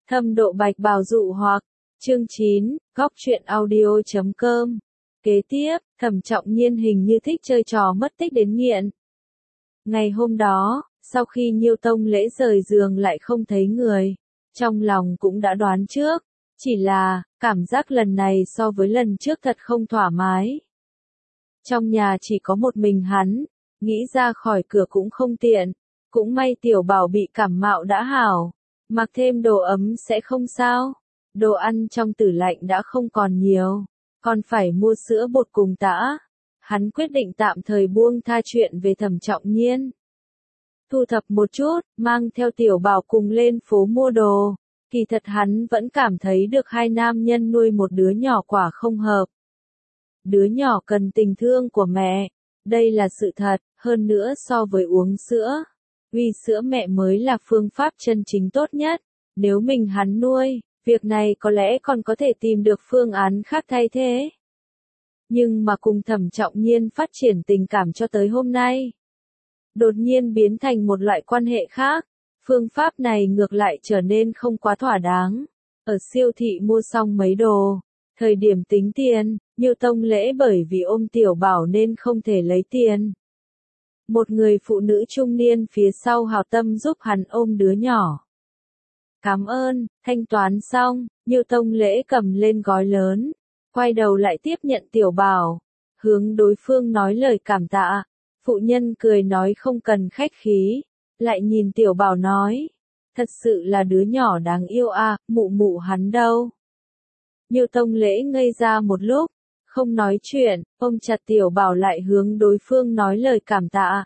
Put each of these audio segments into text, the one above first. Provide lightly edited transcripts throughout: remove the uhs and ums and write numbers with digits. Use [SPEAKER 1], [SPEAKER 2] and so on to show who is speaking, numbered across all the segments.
[SPEAKER 1] Thâm độ bạch bào dụ hoặc, chương 9, góc truyện audio.com. Kế tiếp, Thẩm Trọng Nhiên hình như thích chơi trò mất tích đến nghiện. Ngày hôm đó, sau khi Nhiêu Tông Lễ rời giường lại không thấy người, trong lòng cũng đã đoán trước, chỉ là, cảm giác lần này so với lần trước thật không thoải mái. Trong nhà chỉ có một mình hắn, nghĩ ra khỏi cửa cũng không tiện, cũng may Tiểu Bảo bị cảm mạo đã hảo, mặc thêm đồ ấm sẽ không sao. Đồ ăn trong tủ lạnh đã không còn nhiều, còn phải mua sữa bột cùng tã. Hắn quyết định tạm thời buông tha chuyện về Thẩm Trọng Nhiên. Thu thập một chút, mang theo Tiểu Bảo cùng lên phố mua đồ. Kỳ thật hắn vẫn cảm thấy được hai nam nhân nuôi một đứa nhỏ quả không hợp. Đứa nhỏ cần tình thương của mẹ, đây là sự thật, hơn nữa so với uống sữa. Uy sữa mẹ mới là phương pháp chân chính tốt nhất, nếu mình hắn nuôi, việc này có lẽ còn có thể tìm được phương án khác thay thế. Nhưng mà cùng Thẩm Trọng Nhiên phát triển tình cảm cho tới hôm nay, đột nhiên biến thành một loại quan hệ khác, phương pháp này ngược lại trở nên không quá thỏa đáng. Ở siêu thị mua xong mấy đồ, thời điểm tính tiền, Nhiêu Tông Lễ bởi vì ôm Tiểu Bảo nên không thể lấy tiền. Một người phụ nữ trung niên phía sau hảo tâm giúp hắn ôm đứa nhỏ. Cảm ơn, thanh toán xong, Nhiêu Tông Lễ cầm lên gói lớn, quay đầu lại tiếp nhận Tiểu Bảo, hướng đối phương nói lời cảm tạ. Phụ nhân cười nói không cần khách khí, lại nhìn Tiểu Bảo nói, thật sự là đứa nhỏ đáng yêu à, mụ mụ hắn đâu. Nhiêu Tông Lễ ngây ra một lúc, không nói chuyện, ôm chặt Tiểu Bảo lại hướng đối phương nói lời cảm tạ.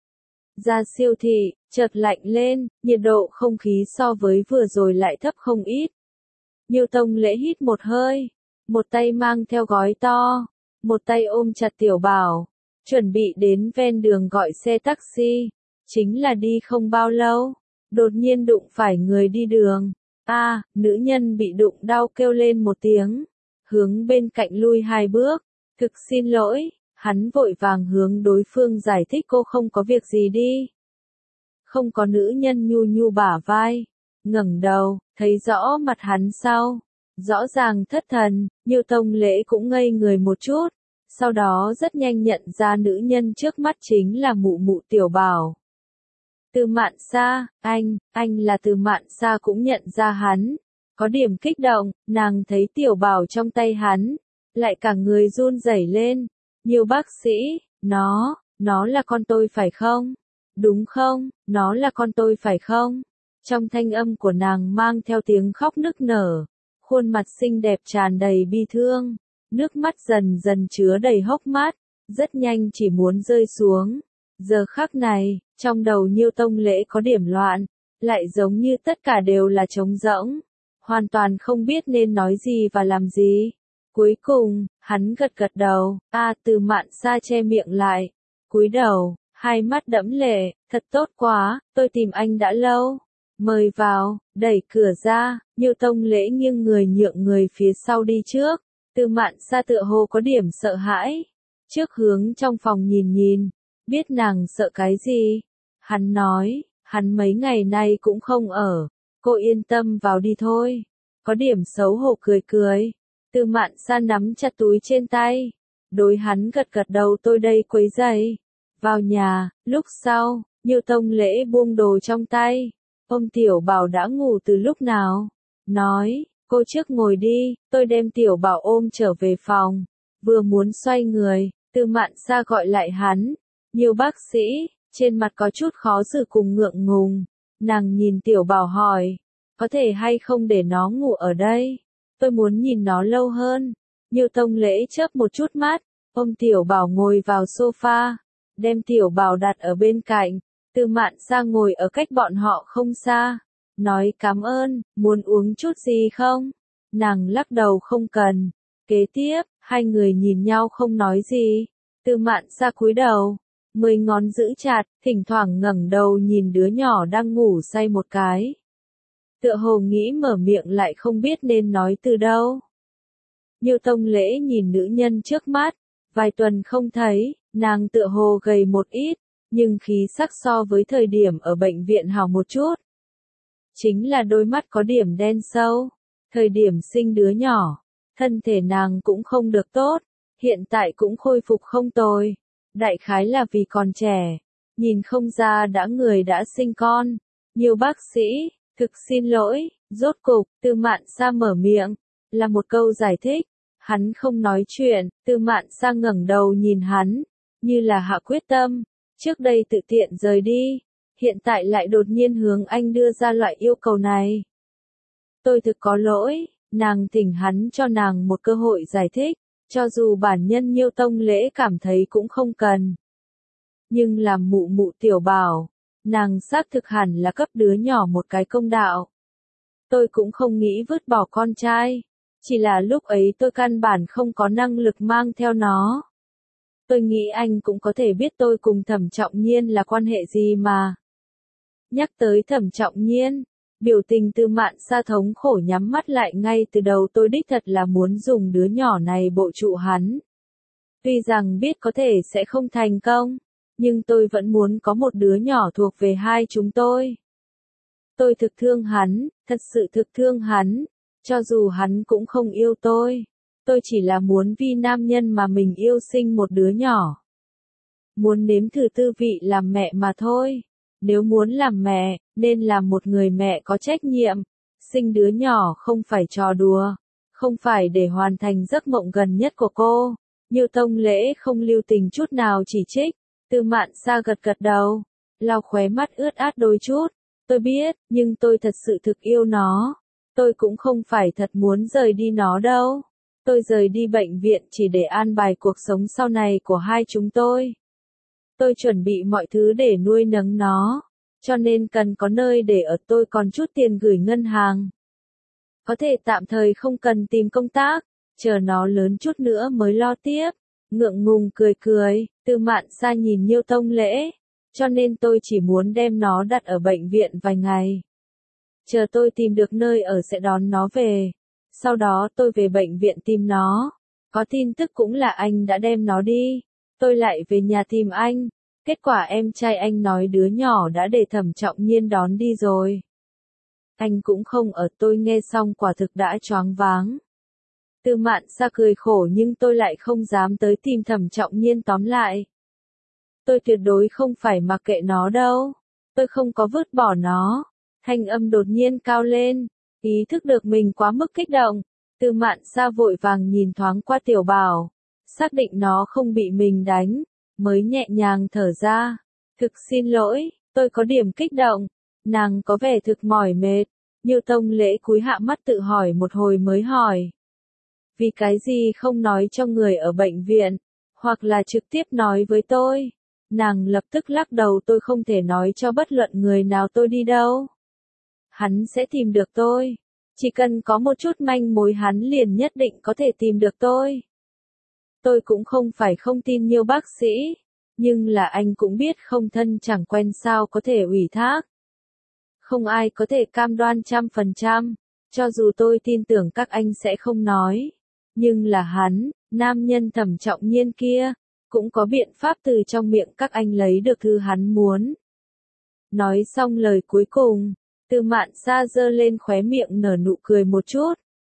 [SPEAKER 1] Ra siêu thị, chợt lạnh lên, nhiệt độ không khí so với vừa rồi lại thấp không ít. Nhiêu Tông Lễ hít một hơi, một tay mang theo gói to, một tay ôm chặt Tiểu Bảo, chuẩn bị đến ven đường gọi xe taxi. Chính là đi không bao lâu, đột nhiên đụng phải người đi đường. Nữ nhân bị đụng đau kêu lên một tiếng, hướng bên cạnh lui hai bước. Thực xin lỗi, hắn vội vàng hướng đối phương giải thích cô không có việc gì đi. Không có, nữ nhân nhu nhu bả vai, ngẩng đầu, thấy rõ mặt hắn sau, rõ ràng thất thần. Nhiêu Tông Lễ cũng ngây người một chút, sau đó rất nhanh nhận ra nữ nhân trước mắt chính là mụ mụ Tiểu Bảo. Từ Mạn Sa, anh là Từ Mạn Sa cũng nhận ra hắn, có điểm kích động, nàng thấy Tiểu Bảo trong tay hắn, lại cả người run rẩy lên. Nhiều bác sĩ, nó là con tôi phải không? Đúng không, nó là con tôi phải không? Trong thanh âm của nàng mang theo tiếng khóc nức nở, khuôn mặt xinh đẹp tràn đầy bi thương, nước mắt dần dần chứa đầy hốc mắt, rất nhanh chỉ muốn rơi xuống. Giờ khắc này, trong đầu Nhiêu Tông Lễ có điểm loạn, lại giống như tất cả đều là trống rỗng, hoàn toàn không biết nên nói gì và làm gì. Cuối cùng, hắn gật gật đầu. Từ Mạn Sa che miệng lại, cúi đầu, hai mắt đẫm lệ, thật tốt quá, tôi tìm anh đã lâu. Mời vào, đẩy cửa ra, Nhiêu Tông Lễ nghiêng người nhượng người phía sau đi trước. Từ Mạn Sa tựa hồ có điểm sợ hãi, trước hướng trong phòng nhìn nhìn, biết nàng sợ cái gì. Hắn nói, hắn mấy ngày nay cũng không ở, cô yên tâm vào đi thôi. Có điểm xấu hổ cười cười. Từ Mạn Sa nắm chặt túi trên tay, đối hắn gật gật đầu, tôi đây quấy rầy. Vào nhà, lúc sau, Nhiêu Tông Lễ buông đồ trong tay, ôm Tiểu Bảo đã ngủ từ lúc nào, nói, cô trước ngồi đi, tôi đem Tiểu Bảo ôm trở về phòng. Vừa muốn xoay người, Từ Mạn Sa gọi lại hắn. Nhiều bác sĩ, trên mặt có chút khó xử cùng ngượng ngùng, nàng nhìn Tiểu Bảo hỏi, có thể hay không để nó ngủ ở đây? Tôi muốn nhìn nó lâu hơn. Nhiêu Tông Lễ chớp một chút mắt, ôm Tiểu Bảo ngồi vào sofa, đem Tiểu Bảo đặt ở bên cạnh. Từ Mạn Sa ngồi ở cách bọn họ không xa, nói cảm ơn, muốn uống chút gì không? Nàng lắc đầu không cần. Kế tiếp, hai người nhìn nhau không nói gì. Từ Mạn Sa cúi đầu, 10 ngón giữ chặt, thỉnh thoảng ngẩng đầu nhìn đứa nhỏ đang ngủ say một cái. Tựa hồ nghĩ mở miệng lại không biết nên nói từ đâu. Nhiêu Tông Lễ nhìn nữ nhân trước mắt, vài tuần không thấy, nàng tựa hồ gầy một ít, nhưng khí sắc so với thời điểm ở bệnh viện hào một chút. chính là đôi mắt có điểm đen sâu. Thời điểm sinh đứa nhỏ, thân thể nàng cũng không được tốt, hiện tại cũng khôi phục không tồi. Đại khái là vì còn trẻ, nhìn không ra người đã sinh con. Nhiều bác sĩ, thực xin lỗi, rốt cục, Tư Mạn Sa mở miệng, là một câu giải thích. Hắn không nói chuyện, Tư Mạn Sa ngẩng đầu nhìn hắn, như là hạ quyết tâm. Trước đây tự tiện rời đi, hiện tại lại đột nhiên hướng anh đưa ra loại yêu cầu này. Tôi thực có lỗi, nàng thỉnh hắn cho nàng một cơ hội giải thích, cho dù bản nhân Nhiêu Tông Lễ cảm thấy cũng không cần. Nhưng làm mụ mụ Tiểu Bảo, nàng xác thực hẳn là cấp đứa nhỏ một cái công đạo. Tôi cũng không nghĩ vứt bỏ con trai, chỉ là lúc ấy tôi căn bản không có năng lực mang theo nó. Tôi nghĩ anh cũng có thể biết tôi cùng Thẩm Trọng Nhiên là quan hệ gì mà. Nhắc tới Thẩm Trọng Nhiên, biểu tình Tư Mạn Sa thống khổ nhắm mắt lại, ngay từ đầu tôi đích thật là muốn dùng đứa nhỏ này bộ trụ hắn. Tuy rằng biết có thể sẽ không thành công, nhưng tôi vẫn muốn có một đứa nhỏ thuộc về hai chúng tôi. Tôi thực thương hắn, thật sự thực thương hắn, cho dù hắn cũng không yêu tôi. Tôi chỉ là muốn vì nam nhân mà mình yêu sinh một đứa nhỏ. Muốn nếm thử tư vị làm mẹ mà thôi. Nếu muốn làm mẹ, nên làm một người mẹ có trách nhiệm. Sinh đứa nhỏ không phải trò đùa, không phải để hoàn thành giấc mộng gần nhất của cô. Nhiêu Tông Lễ không lưu tình chút nào chỉ trích. Tư Mạn Sa gật gật đầu, lau khóe mắt ướt át đôi chút. Tôi biết, nhưng tôi thật sự thực yêu nó. Tôi cũng không phải thật muốn rời đi nó đâu. Tôi rời đi bệnh viện chỉ để an bài cuộc sống sau này của hai chúng tôi. Tôi chuẩn bị mọi thứ để nuôi nấng nó, cho nên cần có nơi để ở. Tôi còn chút tiền gửi ngân hàng. Có thể tạm thời không cần tìm công tác, chờ nó lớn chút nữa mới lo tiếp. Ngượng ngùng cười cười, Tư Mạn Sa nhìn Nhiêu Tông Lễ, cho nên tôi chỉ muốn đem nó đặt ở bệnh viện vài ngày. Chờ tôi tìm được nơi ở sẽ đón nó về. Sau đó tôi về bệnh viện tìm nó. Có tin tức cũng là anh đã đem nó đi. Tôi lại về nhà tìm anh. Kết quả em trai anh nói đứa nhỏ đã để Thẩm Trọng Nhiên đón đi rồi. Anh cũng không ở. Tôi nghe xong quả thực đã choáng váng. Tư Mạn Sa cười khổ, nhưng tôi lại không dám tới tìm Thẩm Trọng Nhiên. Tóm lại, tôi tuyệt đối không phải mặc kệ nó đâu. Tôi không có vứt bỏ nó. Thanh âm đột nhiên cao lên. Ý thức được mình quá mức kích động, Tư Mạn Sa vội vàng nhìn thoáng qua Tiểu Bảo, xác định nó không bị mình đánh, mới nhẹ nhàng thở ra. Thực xin lỗi, tôi có điểm kích động. Nàng có vẻ thực mỏi mệt. Nhiêu Tông Lễ cúi hạ mắt tự hỏi một hồi mới hỏi. Vì cái gì không nói cho người ở bệnh viện, hoặc là trực tiếp nói với tôi? Nàng lập tức lắc đầu. Tôi không thể nói cho bất luận người nào tôi đi đâu. Hắn sẽ tìm được tôi. Chỉ cần có một chút manh mối hắn liền nhất định có thể tìm được tôi. Tôi cũng không phải không tin Nhiêu bác sĩ, nhưng là anh cũng biết không thân chẳng quen sao có thể ủy thác. Không ai có thể cam đoan 100%, cho dù tôi tin tưởng các anh sẽ không nói. Nhưng là hắn, nam nhân Thẩm Trọng Nhiên kia, cũng có biện pháp từ trong miệng các anh lấy được thứ hắn muốn. Nói xong lời cuối cùng, Tư Mạn Sa giơ lên khóe miệng nở nụ cười một chút.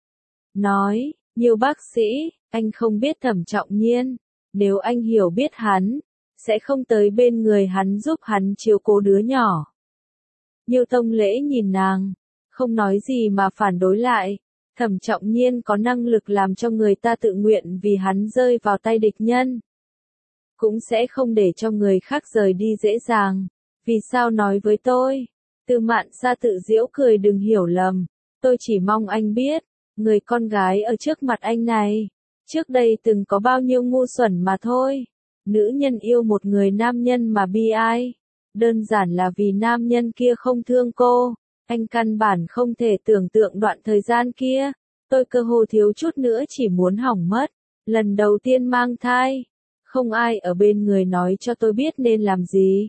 [SPEAKER 1] Nói, Nhiêu bác sĩ, anh không biết Thẩm Trọng Nhiên, nếu anh hiểu biết hắn, sẽ không tới bên người hắn giúp hắn chiếu cố đứa nhỏ. Nhiêu Tông Lễ nhìn nàng, không nói gì mà phản đối lại. Thẩm Trọng Nhiên có năng lực làm cho người ta tự nguyện vì hắn rơi vào tay địch nhân. Cũng sẽ không để cho người khác rời đi dễ dàng. Vì sao nói với tôi? Tư Mạn Sa tự giễu cười, đừng hiểu lầm. Tôi chỉ mong anh biết, người con gái ở trước mặt anh này, trước đây từng có bao nhiêu ngu xuẩn mà thôi. Nữ nhân yêu một người nam nhân mà bi ai. Đơn giản là vì nam nhân kia không thương cô. Anh căn bản không thể tưởng tượng đoạn thời gian kia. Tôi cơ hồ thiếu chút nữa chỉ muốn hỏng mất. Lần đầu tiên mang thai. Không ai ở bên người nói cho tôi biết nên làm gì.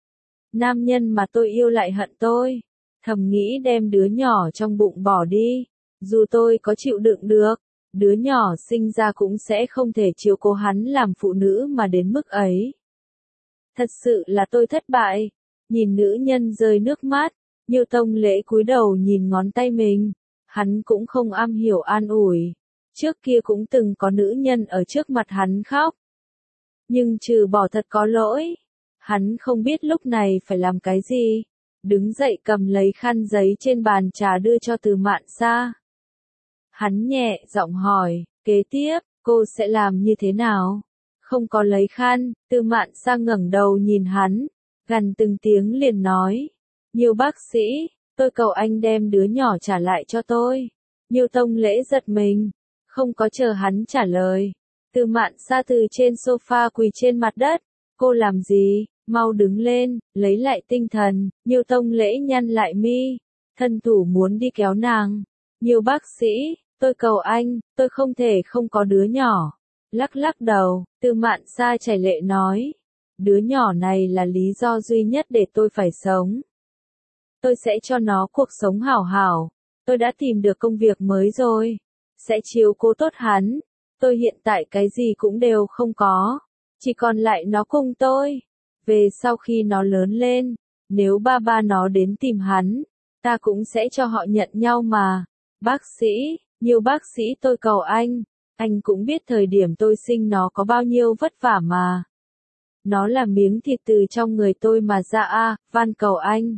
[SPEAKER 1] Nam nhân mà tôi yêu lại hận tôi. Thầm nghĩ đem đứa nhỏ trong bụng bỏ đi. Dù tôi có chịu đựng được, đứa nhỏ sinh ra cũng sẽ không thể chiếu cố hắn làm phụ nữ mà đến mức ấy. Thật sự là tôi thất bại. Nhìn nữ nhân rơi nước mắt, Nhiêu Tông Lễ cúi đầu nhìn ngón tay mình, hắn cũng không am hiểu an ủi. Trước kia cũng từng có nữ nhân ở trước mặt hắn khóc. Nhưng trừ bỏ thật có lỗi, hắn không biết lúc này phải làm cái gì. Đứng dậy cầm lấy khăn giấy trên bàn trà đưa cho Từ Mạn Sa. Hắn nhẹ giọng hỏi, kế tiếp, cô sẽ làm như thế nào? Không có lấy khăn, Từ Mạn Sa ngẩng đầu nhìn hắn, gằn từng tiếng liền nói. Nhiêu bác sĩ, tôi cầu anh đem đứa nhỏ trả lại cho tôi. Nhiêu Tông Lễ giật mình, không có chờ hắn trả lời. Từ Mạn Sa từ trên sofa quỳ trên mặt đất. Cô làm gì? Mau đứng lên, lấy lại tinh thần. Nhiêu Tông Lễ nhăn lại mi, thân thủ muốn đi kéo nàng. Nhiêu bác sĩ, tôi cầu anh, tôi không thể không có đứa nhỏ. Lắc lắc đầu, Từ Mạn Sa chảy lệ nói. Đứa nhỏ này là lý do duy nhất để tôi phải sống. Tôi sẽ cho nó cuộc sống hảo hảo. Tôi đã tìm được công việc mới rồi. Sẽ chiếu cố tốt hắn. Tôi hiện tại cái gì cũng đều không có. Chỉ còn lại nó cùng tôi. Về sau khi nó lớn lên, nếu ba nó đến tìm hắn, ta cũng sẽ cho họ nhận nhau mà. Bác sĩ, nhiều bác sĩ tôi cầu anh cũng biết thời điểm tôi sinh nó có bao nhiêu vất vả mà. Nó là miếng thịt từ trong người tôi mà ra van cầu anh.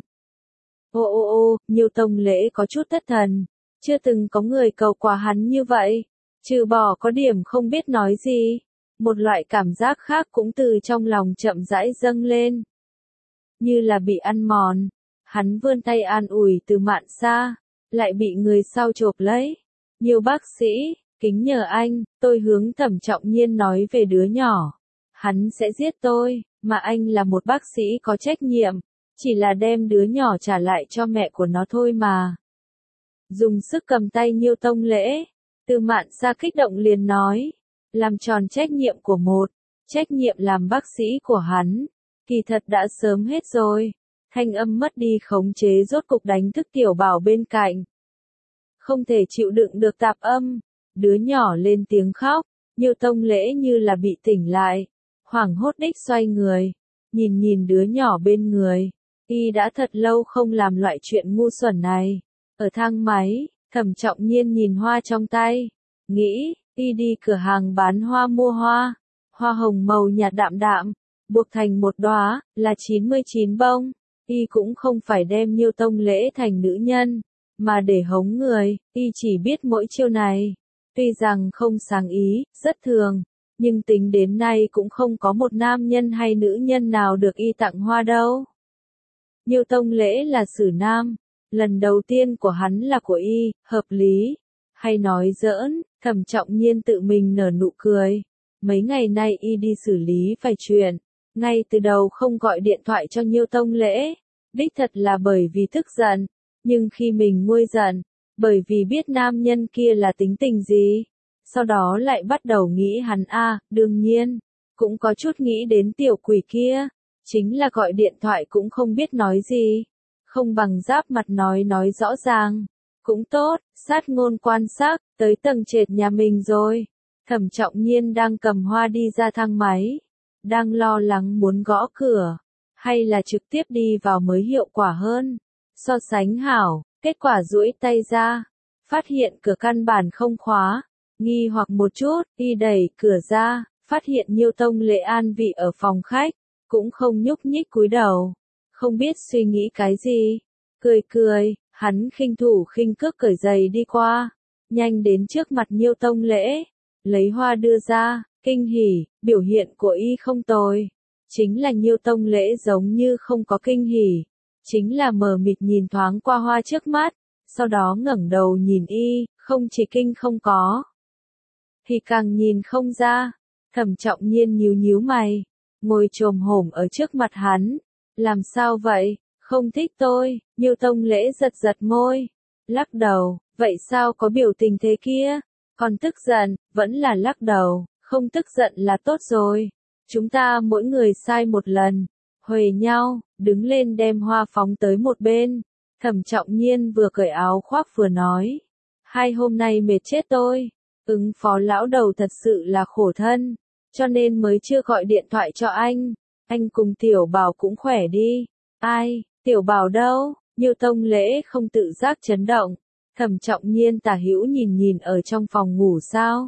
[SPEAKER 1] Ô, Nhiêu Tông Lễ có chút thất thần, chưa từng có người cầu qua hắn như vậy, trừ bỏ có điểm không biết nói gì, một loại cảm giác khác cũng từ trong lòng chậm rãi dâng lên. Như là bị ăn mòn, hắn vươn tay an ủi Từ Mạn Sa, lại bị người sau chộp lấy. Nhiều bác sĩ, kính nhờ anh, tôi hướng Thẩm Trọng Nhiên nói về đứa nhỏ. Hắn sẽ giết tôi, mà anh là một bác sĩ có trách nhiệm. Chỉ là đem đứa nhỏ trả lại cho mẹ của nó thôi mà. Dùng sức cầm tay Nhiêu Tông Lễ, Từ Mạn Sa kích động liền nói. Làm tròn trách nhiệm của trách nhiệm làm bác sĩ của hắn. Kỳ thật đã sớm hết rồi. Thanh âm mất đi khống chế rốt cục đánh thức Tiểu Bảo bên cạnh. Không thể chịu đựng được tạp âm. Đứa nhỏ lên tiếng khóc. Nhiêu Tông Lễ như là bị tỉnh lại. Hoảng hốt đích xoay người. Nhìn đứa nhỏ bên người. Y đã thật lâu không làm loại chuyện ngu xuẩn này. Ở thang máy, Thẩm Trọng Nhiên nhìn hoa trong tay. Nghĩ, Y đi cửa hàng bán hoa mua hoa. Hoa hồng màu nhạt đạm đạm, buộc thành một đóa, là 99 bông. Y cũng không phải đem Nhiêu Tông Lễ thành nữ nhân, mà để hống người. Y chỉ biết mỗi chiêu này. Tuy rằng không sáng ý, rất thường. Nhưng tính đến nay cũng không có một nam nhân hay nữ nhân nào được Y tặng hoa đâu. Nhiêu Tông Lễ là xử nam, lần đầu tiên của hắn là của Y, hợp lý. Hay nói giỡn, Thẩm Trọng Nhiên tự mình nở nụ cười. Mấy ngày nay Y đi xử lý vài chuyện, ngay từ đầu không gọi điện thoại cho Nhiêu Tông Lễ. Đích thật là bởi vì tức giận, nhưng khi mình nguôi giận, bởi vì biết nam nhân kia là tính tình gì. Sau đó lại bắt đầu nghĩ hắn đương nhiên, cũng có chút nghĩ đến tiểu quỷ kia. Chính là gọi điện thoại cũng không biết nói gì. Không bằng giáp mặt nói rõ ràng. Cũng tốt, sát ngôn quan sắc, tới tầng trệt nhà mình rồi. Thẩm Trọng Nhiên đang cầm hoa đi ra thang máy. Đang lo lắng muốn gõ cửa. Hay là trực tiếp đi vào mới hiệu quả hơn. So sánh hảo, kết quả duỗi tay ra. Phát hiện cửa căn bản không khóa. Nghi hoặc một chút, Y đẩy cửa ra. Phát hiện Nhiêu Tông Lễ an vị ở phòng khách. Cũng không nhúc nhích cúi đầu. Không biết suy nghĩ cái gì. Cười, hắn khinh thủ khinh cước cởi giày đi qua. Nhanh đến trước mặt Nhiêu Tông Lễ. Lấy hoa đưa ra, kinh hỉ, biểu hiện của Y không tồi. Chính là Nhiêu Tông Lễ giống như không có kinh hỉ. Chính là mờ mịt nhìn thoáng qua hoa trước mắt. Sau đó ngẩng đầu nhìn Y, không chỉ kinh không có. Thì càng nhìn không ra. Thẩm Trọng Nhiên nhíu mày. Ngồi chồm hổm ở trước mặt hắn. Làm sao vậy? Không thích tôi. Nhiêu Tông Lễ giật môi. Lắc đầu. Vậy sao có biểu tình thế kia? Còn tức giận, vẫn là lắc đầu. Không tức giận là tốt rồi. Chúng ta mỗi người sai một lần. Huề nhau, đứng lên đem hoa phóng tới một bên. Thẩm Trọng Nhiên vừa cởi áo khoác vừa nói. Hai hôm nay mệt chết tôi. Ứng phó lão đầu thật sự là khổ thân. Cho nên mới chưa gọi điện thoại cho anh. Anh cùng Tiểu Bảo cũng khỏe đi. Ai, Tiểu Bảo đâu? Nhiêu Tông Lễ không tự giác chấn động, Thẩm Trọng Nhiên tả hữu nhìn nhìn ở trong phòng ngủ sao.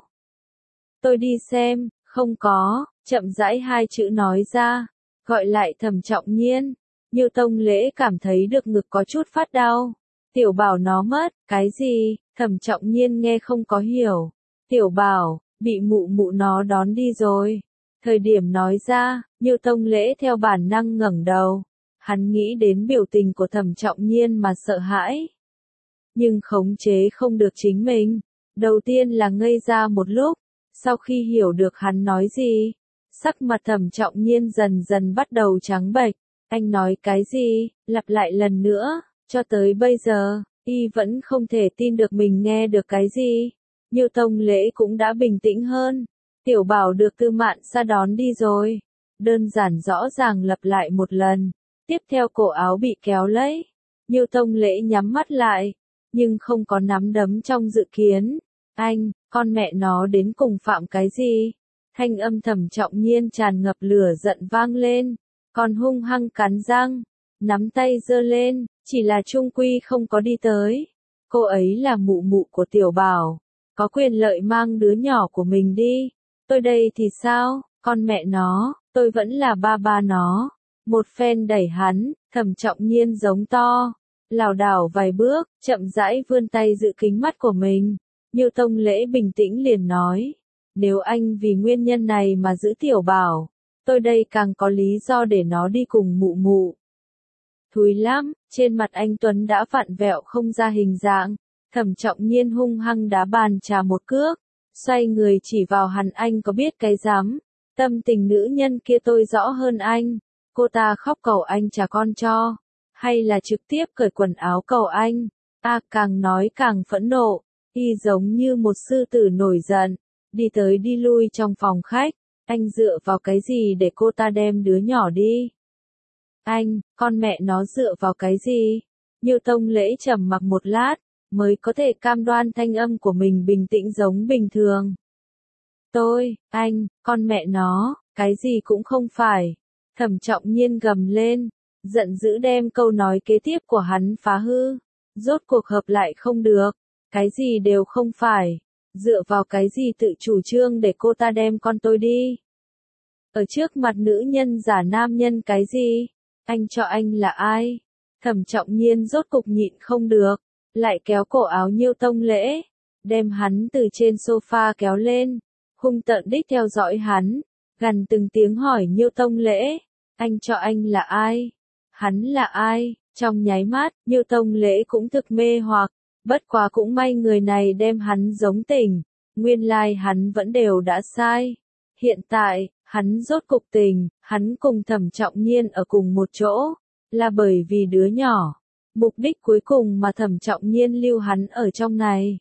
[SPEAKER 1] Tôi đi xem, không có, chậm rãi hai chữ nói ra, gọi lại Thẩm Trọng Nhiên. Nhiêu Tông Lễ cảm thấy được ngực có chút phát đau. Tiểu Bảo nó mất, cái gì? Thẩm Trọng Nhiên nghe không có hiểu. Tiểu Bảo, bị mụ mụ nó đón đi rồi. Thời điểm nói ra, Nhiêu Tông Lễ theo bản năng ngẩng đầu. Hắn nghĩ đến biểu tình của Thẩm Trọng Nhiên mà sợ hãi. Nhưng khống chế không được chính mình. Đầu tiên là ngây ra một lúc, sau khi hiểu được hắn nói gì, sắc mặt Thẩm Trọng Nhiên dần dần bắt đầu trắng bệch. Anh nói cái gì? Lặp lại lần nữa, cho tới bây giờ, y vẫn không thể tin được mình nghe được cái gì. Nhiêu Tông Lễ cũng đã bình tĩnh hơn. Tiểu Bảo được Tư Mạn Sa đón đi rồi. Đơn giản rõ ràng lặp lại một lần. Tiếp theo cổ áo bị kéo lấy. Nhiêu Tông Lễ nhắm mắt lại, nhưng không có nắm đấm trong dự kiến. Anh, con mẹ nó đến cùng phạm cái gì? Thanh âm Thẩm Trọng Nhiên tràn ngập lửa giận vang lên. Còn hung hăng cắn răng, nắm tay giơ lên, chỉ là trung quy không có đi tới. Cô ấy là mụ mụ của Tiểu Bảo, có quyền lợi mang đứa nhỏ của mình đi. Tôi đây thì sao, con mẹ nó, tôi vẫn là ba ba nó. Một phen đẩy hắn, Thẩm Trọng Nhiên giống to, lảo đảo vài bước, chậm rãi vươn tay giữ kính mắt của mình. Nhiêu Tông Lễ bình tĩnh liền nói, nếu anh vì nguyên nhân này mà giữ Tiểu Bảo, tôi đây càng có lý do để nó đi cùng mụ mụ. Thúi lắm, trên mặt anh Tuấn đã vặn vẹo không ra hình dạng. Thẩm Trọng Nhiên hung hăng đá bàn trà một cước, xoay người chỉ vào hắn, anh có biết cái dám. Tâm tình nữ nhân kia tôi rõ hơn anh. Cô ta khóc cầu anh trả con cho, hay là trực tiếp cởi quần áo cầu anh. Càng nói càng phẫn nộ, y giống như một sư tử nổi giận, đi tới đi lui trong phòng khách. Anh dựa vào cái gì để cô ta đem đứa nhỏ đi? Anh, con mẹ nó dựa vào cái gì? Nhiêu Tông Lễ trầm mặc một lát, mới có thể cam đoan thanh âm của mình bình tĩnh giống bình thường. Anh, con mẹ nó, cái gì cũng không phải. Thẩm Trọng Nhiên gầm lên, giận dữ đem câu nói kế tiếp của hắn phá hư. Rốt cuộc hợp lại không được, cái gì đều không phải. Dựa vào cái gì tự chủ trương để cô ta đem con tôi đi? Ở trước mặt nữ nhân giả nam nhân cái gì? Anh cho anh là ai? Thẩm Trọng Nhiên rốt cục nhịn không được, lại kéo cổ áo Nhiêu Tông Lễ, đem hắn từ trên sofa kéo lên, hung tợn đích theo dõi hắn, gằn từng tiếng hỏi Nhiêu Tông Lễ, anh cho anh là ai? Hắn là ai? Trong nháy mắt, Nhiêu Tông Lễ cũng thực mê hoặc, bất quá cũng may người này đem hắn giống tỉnh, nguyên lai hắn vẫn đều đã sai. Hiện tại, hắn rốt cục tình, hắn cùng Thẩm Trọng Nhiên ở cùng một chỗ, là bởi vì đứa nhỏ. Mục đích cuối cùng mà Thẩm Trọng Nhiên lưu hắn ở trong này,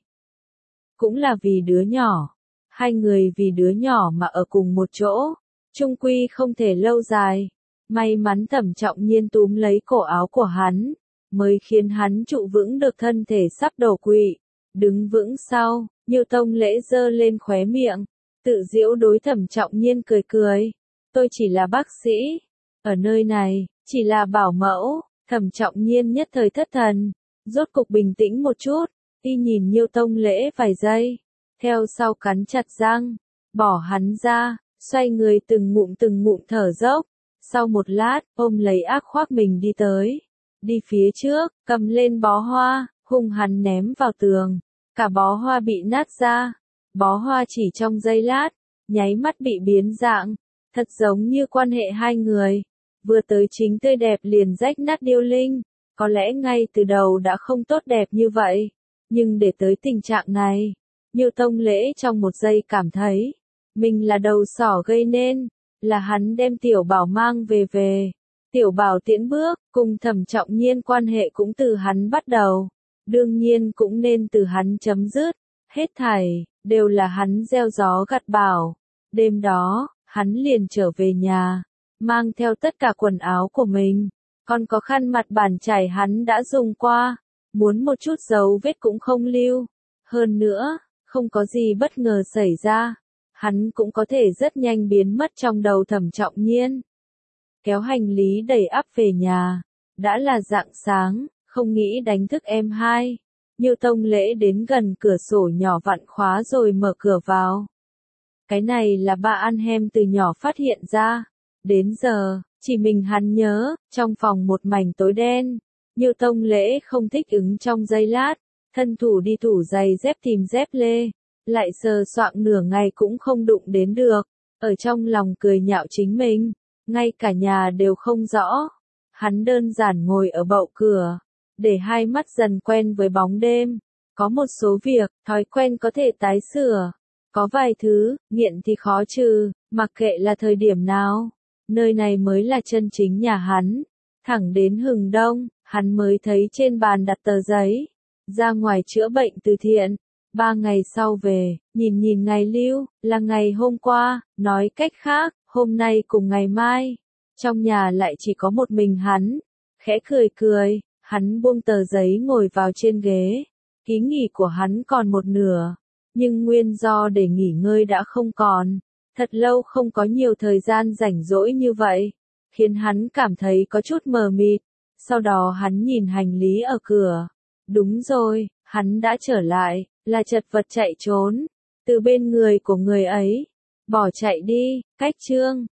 [SPEAKER 1] cũng là vì đứa nhỏ. Hai người vì đứa nhỏ mà ở cùng một chỗ, chung quy không thể lâu dài. May mắn Thẩm Trọng Nhiên túm lấy cổ áo của hắn, mới khiến hắn trụ vững được thân thể sắp đổ quỵ. Đứng vững sau, Nhiêu Tông Lễ giơ lên khóe miệng, tự giễu đối Thẩm Trọng Nhiên cười cười. Tôi chỉ là bác sĩ, ở nơi này, chỉ là bảo mẫu. Thẩm Trọng Nhiên nhất thời thất thần, rốt cục bình tĩnh một chút, y nhìn Nhiêu Tông Lễ vài giây, theo sau cắn chặt răng, bỏ hắn ra, xoay người từng ngụm thở dốc. Sau một lát, ôm lấy ác khoác mình đi tới, đi phía trước, cầm lên bó hoa, hung hăng ném vào tường, cả bó hoa bị nát ra. Bó hoa chỉ trong giây lát, nháy mắt bị biến dạng, thật giống như quan hệ hai người, vừa tới chính tươi đẹp liền rách nát điêu linh, có lẽ ngay từ đầu đã không tốt đẹp như vậy, nhưng để tới tình trạng này, Nhiêu Tông Lễ trong một giây cảm thấy, mình là đầu sỏ gây nên, là hắn đem Tiểu Bảo mang về. Tiểu Bảo tiễn bước, cùng Thẩm Trọng Nhiên quan hệ cũng từ hắn bắt đầu, đương nhiên cũng nên từ hắn chấm dứt, hết thảy đều là hắn gieo gió gặt bão. Đêm đó, hắn liền trở về nhà, mang theo tất cả quần áo của mình, còn có khăn mặt bàn chải hắn đã dùng qua, muốn một chút dấu vết cũng không lưu. Hơn nữa, không có gì bất ngờ xảy ra, hắn cũng có thể rất nhanh biến mất trong đầu Thẩm Trọng Nhiên. Kéo hành lý đầy ắp về nhà, đã là rạng sáng, không nghĩ đánh thức em hai. Nhiêu Tông Lễ đến gần cửa sổ nhỏ vặn khóa rồi mở cửa vào. Cái này là ba ăn hem từ nhỏ phát hiện ra. Đến giờ, chỉ mình hắn nhớ, trong phòng một mảnh tối đen. Nhiêu Tông Lễ không thích ứng trong giây lát, thân thủ đi tủ giày dép tìm dép lê, lại sờ soạng nửa ngày cũng không đụng đến được, ở trong lòng cười nhạo chính mình, ngay cả nhà đều không rõ. Hắn đơn giản ngồi ở bậu cửa, để hai mắt dần quen với bóng đêm. Có một số việc, thói quen có thể tái sửa. Có vài thứ, nghiện thì khó trừ, mặc kệ là thời điểm nào. Nơi này mới là chân chính nhà hắn. Thẳng đến hừng đông, hắn mới thấy trên bàn đặt tờ giấy. Ra ngoài chữa bệnh từ thiện. 3 ngày sau về, nhìn ngày lưu, là ngày hôm qua, nói cách khác, hôm nay cùng ngày mai. Trong nhà lại chỉ có một mình hắn. Khẽ cười, hắn buông tờ giấy ngồi vào trên ghế. Ký nghỉ của hắn còn một nửa. Nhưng nguyên do để nghỉ ngơi đã không còn. Thật lâu không có nhiều thời gian rảnh rỗi như vậy. Khiến hắn cảm thấy có chút mờ mịt. Sau đó hắn nhìn hành lý ở cửa. Đúng rồi, hắn đã trở lại, là chật vật chạy trốn. Từ bên người của người ấy. Bỏ chạy đi, cách chương.